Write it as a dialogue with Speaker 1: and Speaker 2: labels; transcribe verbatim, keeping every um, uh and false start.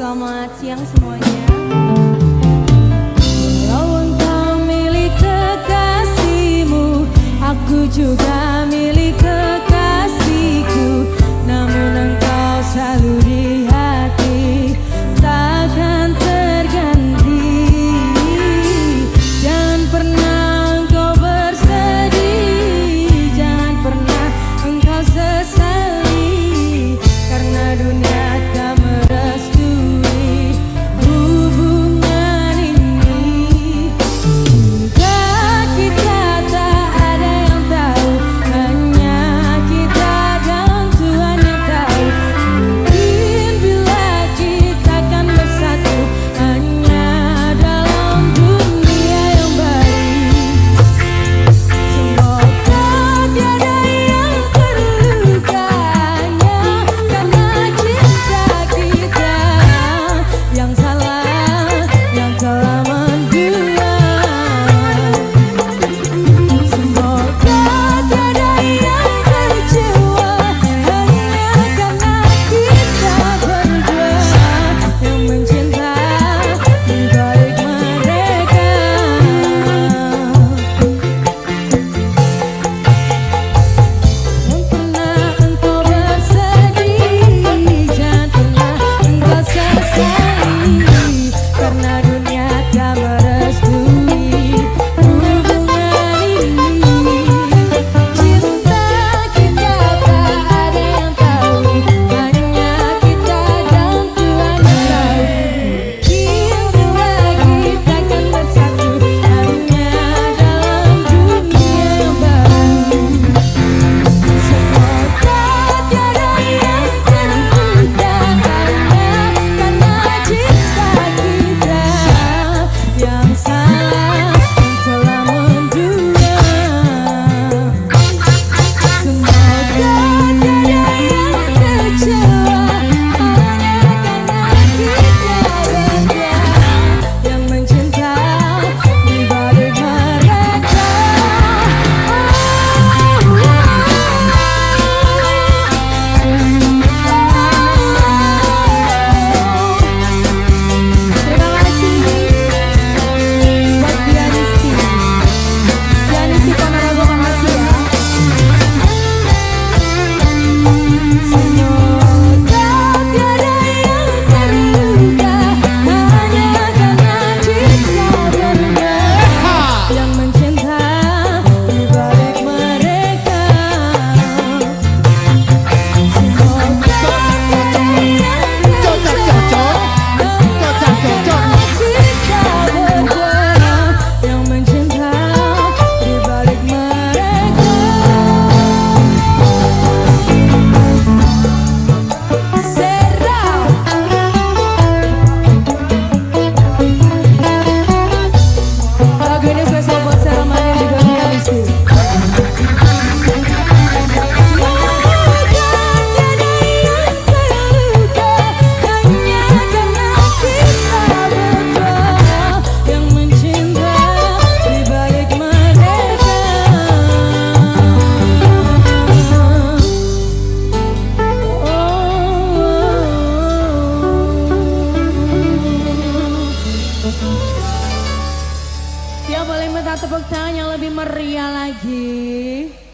Speaker 1: Selamat siang semuanya. Walau engkau milik kekasihmu, aku juga milik kekasihku. Namun engkau selalu di hati, takkan terganti. Jangan pernah engkau bersedih, jangan pernah engkau sesali, karena dunia tak merestui hubungan ini. Hingga kita tak ada yang tahu, hanya kita dan Tuhan yang tahu. Mungkin bila kita akan bersatu hanya dalam dunia yang baru. Semoga tiada yang terluka hanya karena cinta kita yang salah, yang telah mendua. Semoga tiada yang kecewa hanya karena kita berdua yang mencinta di balik mereka. Jangan pernah engkau bersedih, jangan pernah engkau sesali, karena dunia tak merestui hubungan ini. Cinta kita tak ada yang tahu, hanya kita dan Tuhan yang tahu. Mungkin bila kita akan bersatu hanya dalam dunia yang baru. Semoga tiada yang terluka hanya karena cinta kita yang salah, yang telah mendua. Semoga tiada yang kecewa hanya karena kita berdua yang mencinta di balik mereka. Terima kasih buat Dianisti, Dianisti Ponorogo, makasih ya. Semoga tiada yang terluka hanya karena cinta berdua yang mencinta di balik mereka. Semoga tiada yang kecewa hanya karena cinta berdua yang mencinta di balik mereka. Serau lagu ini spesial buat Selma dan juga Dianisti. Semoga tiada yang terluka hanya karena kita berdua yang mencinta di balik mereka. Dia boleh minta tepuk tangan yang lebih meriah lagi.